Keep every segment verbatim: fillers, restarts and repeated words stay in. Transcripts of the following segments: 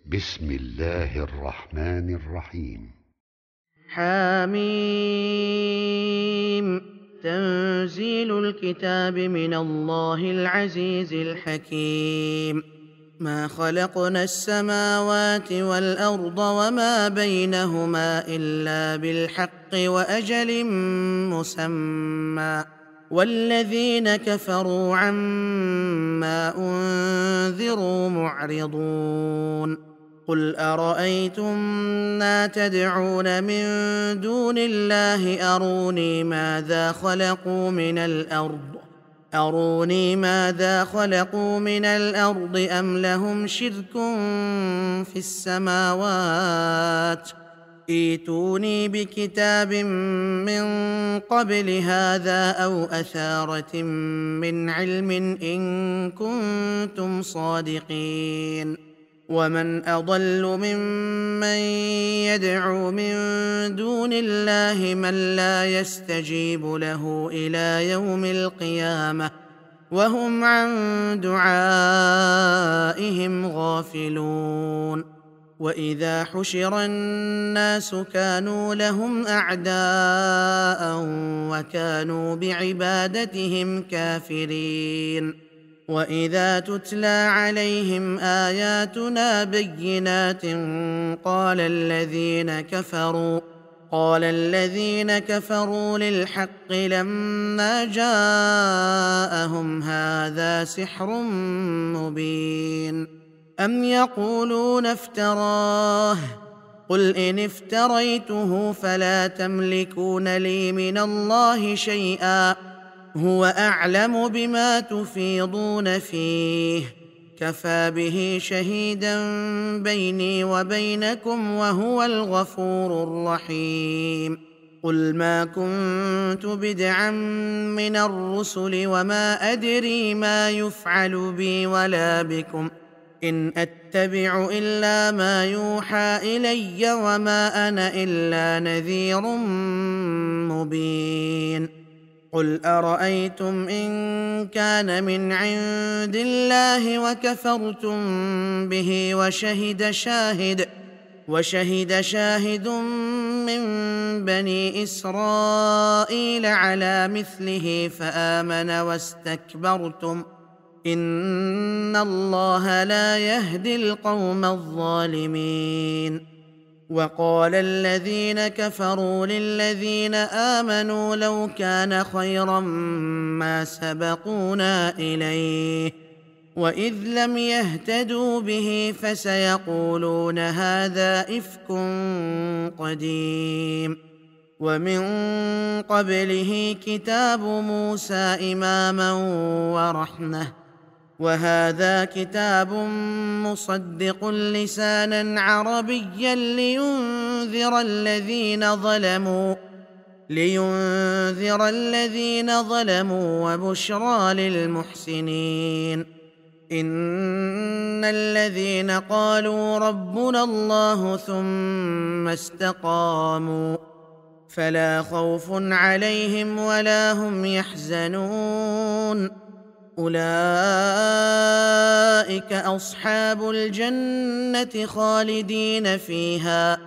بسم الله الرحمن الرحيم. حميم. تنزيل الكتاب من الله العزيز الحكيم. ما خلقنا السماوات والأرض وما بينهما إلا بالحق وأجل مسمى، والذين كفروا عما أنذروا معرضون. قل أرأيتم ما تدعون من دون الله أروني ماذا خلقوا من الأرض أروني ماذا خلقوا من الأرض أم لهم شرك في السماوات؟ ائتوني بكتاب من قبل هذا أو أثارة من علم إن كنتم صادقين. ومن أضل ممن يدعو من دون الله من لا يستجيب له إلى يوم القيامة وهم عن دعائهم غافلون. وإذا حشر الناس كانوا لهم أعداء وكانوا بعبادتهم كافرين. وإذا تتلى عليهم آياتنا بينات قال الذين كفروا قال الذين كفروا للحق لما جاءهم هذا سحر مبين. أم يقولون افتراه قل إن افتريته فلا تملكون لي من الله شيئا هو أعلم بما تفيضون فيه كفى به شهيدا بيني وبينكم وهو الغفور الرحيم. قل ما كنت بدعا من الرسل وما أدري ما يفعل بي ولا بكم إن أتبع إلا ما يوحى إلي وما أنا إلا نذير مبين. قل أرأيتم إن كان من عند الله وكفرتم به وشهد شاهد وشهد شاهد من بني إسرائيل على مثله فآمن واستكبرتم إن الله لا يهدي القوم الظالمين. وقال الذين كفروا للذين آمنوا لو كان خيرا ما سبقونا إليه وإذ لم يهتدوا به فسيقولون هذا إفك قديم. ومن قبله كتاب موسى إماما ورحمة وهذا كتاب مصدق لسانا عربيا لينذر الذين ظلموا لينذر الذين ظلموا وبشرى للمحسنين. إن الذين قالوا ربنا الله ثم استقاموا فلا خوف عليهم ولا هم يحزنون أولئك أصحاب الجنة خالدين فيها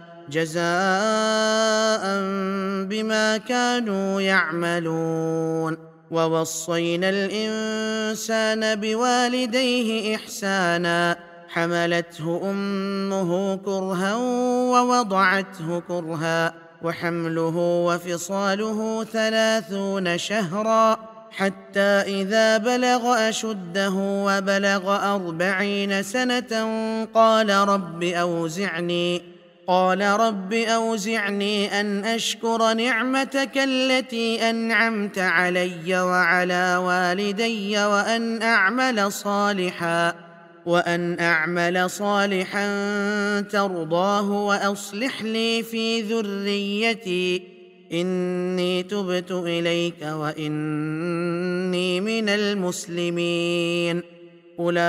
جزاء بما كانوا يعملون. ووصينا الإنسان بوالديه إحسانا حملته أمه كرها ووضعته كرها وحمله وفصاله ثلاثون شهرا حتى إذا بلغ أشده وبلغ أربعين سنة قال رب أوزعني قال رب أوزعني أن أشكر نعمتك التي أنعمت علي وعلى والدي وأن أعمل صالحا وأن أعمل صالحا ترضاه وأصلح لي في ذريتي إني تبت إليك وإني من المسلمين. أولئك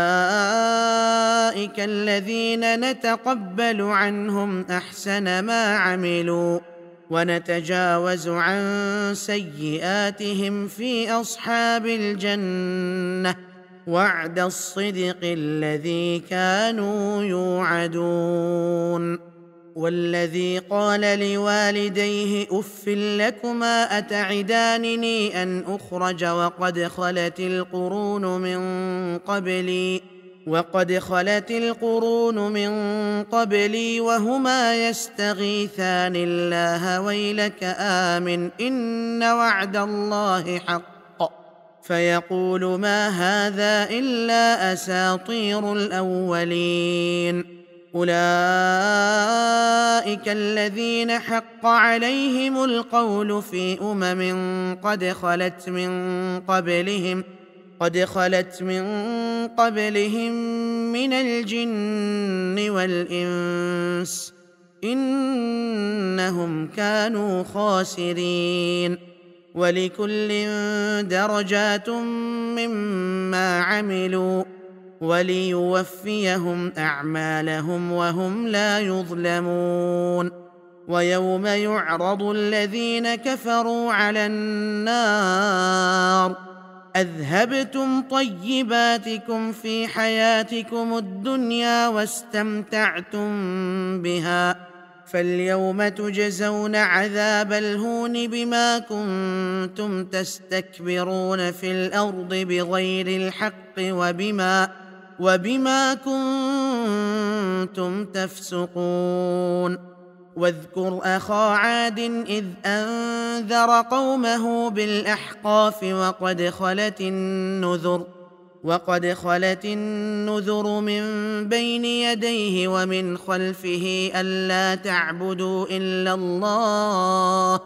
الذين نتقبل عنهم أحسن ما عملوا ونتجاوز عن سيئاتهم في أصحاب الجنة وعد الصدق الذي كانوا يوعدون. والذي قال لوالديه أف لكما أتعدانني أن أخرج وقد خلت القرون من قبلي وقد خلت القرون من قبلي وهما يستغيثان الله ويلك آمن إن وعد الله حق فيقول ما هذا إلا أساطير الأولين. أولئك الذين حق عليهم القول في أمم قد خلت من قبلهم قد خلت من قبلهم من الجن والإنس إنهم كانوا خاسرين. ولكل درجات مما عملوا وليوفيهم أعمالهم وهم لا يظلمون. ويوم يعرض الذين كفروا على النار أذهبتم طيباتكم في حياتكم الدنيا واستمتعتم بها فاليوم تجزون عذاب الهون بما كنتم تستكبرون في الأرض بغير الحق وبما وبما كنتم تفسقون. واذكر أخا عاد إذ أنذر قومه بالأحقاف وقد خلت النذر وقد خلت النذر من بين يديه ومن خلفه ألا تعبدوا إلا الله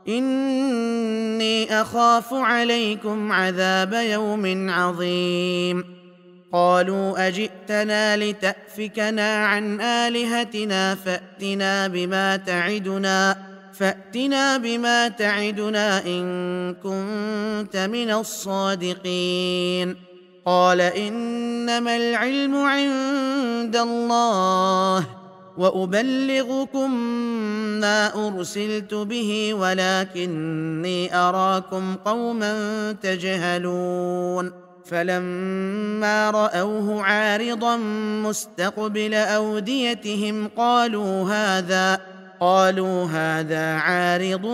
إني أخاف عليكم عذاب يوم عظيم. قالوا أجئتنا لتأفكنا عن آلهتنا فأتنا بما تعدنا فأتنا بما تعدنا إن كنت من الصادقين. قال إنما العلم عند الله وأبلغكم ما أرسلت به ولكني أراكم قوما تجهلون. فلما رأوه عارضا مستقبل أوديتهم قالوا هذا قالوا هذا عارض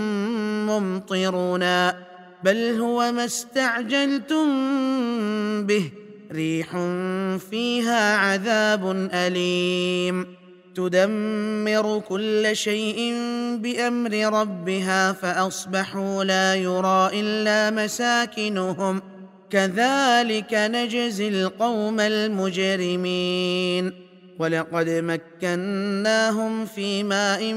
ممطرنا بل هو ما استعجلتم به ريح فيها عذاب أليم تدمر كل شيء بأمر ربها فأصبحوا لا يرى إلا مساكنهم كذلك نجزي القوم المجرمين. ولقد مكناهم في ماء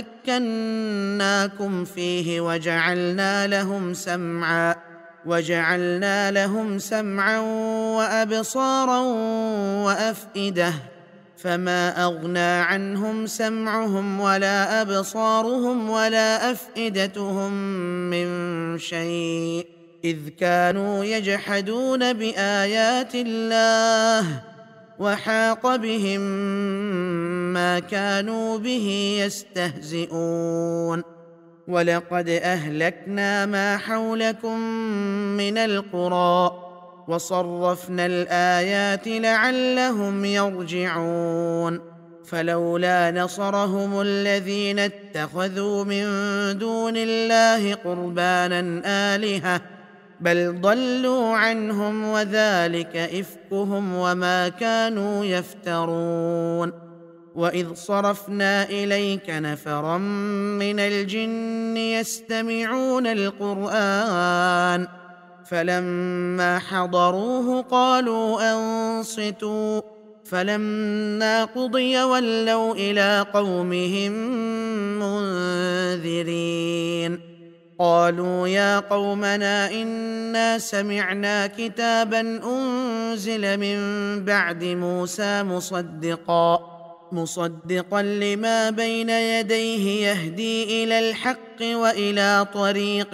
مكناكم فيه وجعلنا لهم سمعا وجعلنا لهم سمعا وأبصارا وأفئدة فما أغنى عنهم سمعهم ولا أبصارهم ولا أفئدتهم من شيء إذ كانوا يجحدون بآيات الله وحاق بهم ما كانوا به يستهزئون. ولقد أهلكنا ما حولكم من القرى وصرفنا الآيات لعلهم يرجعون. فلولا نصرهم الذين اتخذوا من دون الله قربانا آلهة بل ضلوا عنهم وذلك إفكهم وما كانوا يفترون. وإذ صرفنا إليك نفرا من الجن يستمعون القرآن فلما حضروه قالوا أنصتوا فلما قضي ولوا إلى قومهم منذرين. قالوا يا قومنا إنا سمعنا كتابا أنزل من بعد موسى مصدقا مصدقا لما بين يديه يهدي إلى الحق وإلى طريق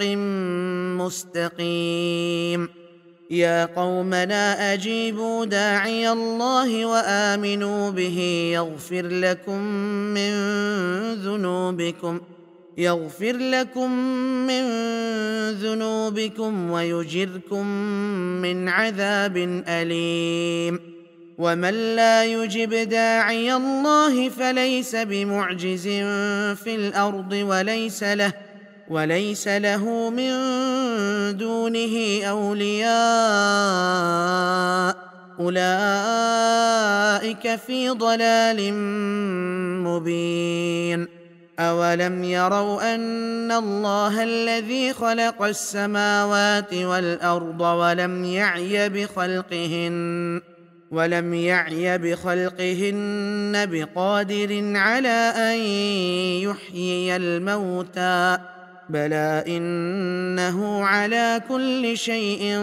مستقيم. يا قومنا أجيبوا داعي الله وآمنوا به يغفر لكم من ذنوبكم يغفر لكم من ذنوبكم ويجركم من عذاب أليم. ومن لا يجب داعي الله فليس بمعجز في الأرض وليس له وليس له من دونه أولياء، أولئك في ضلال مبين. أولم يروا أن الله الذي خلق السماوات والأرض ولم يعي بخلقهن ولم يعي بخلقهن بقادر على أن يحيي الموتى، بلى إنه على كل شيء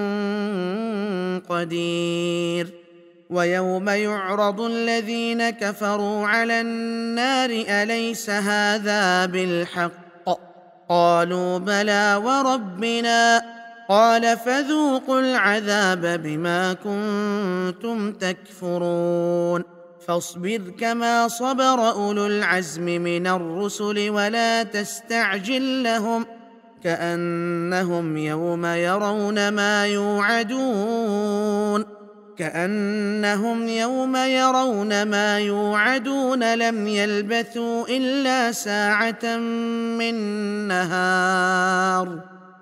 قدير. ويوم يعرض الذين كفروا على النار أليس هذا بالحق؟ قالوا بلى وربنا، قال فذوقوا العذاب بما كنتم تكفرون. فاصبر كما صبر أولو العزم من الرسل ولا تستعجل لهم، كأنهم يوم يرون ما يوعدون كأنهم يوم يرون ما يوعدون لم يلبثوا إلا ساعة من نهار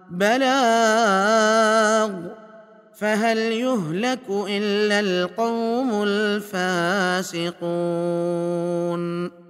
بلاغ، فهل يهلك إلا القوم الفاسقون.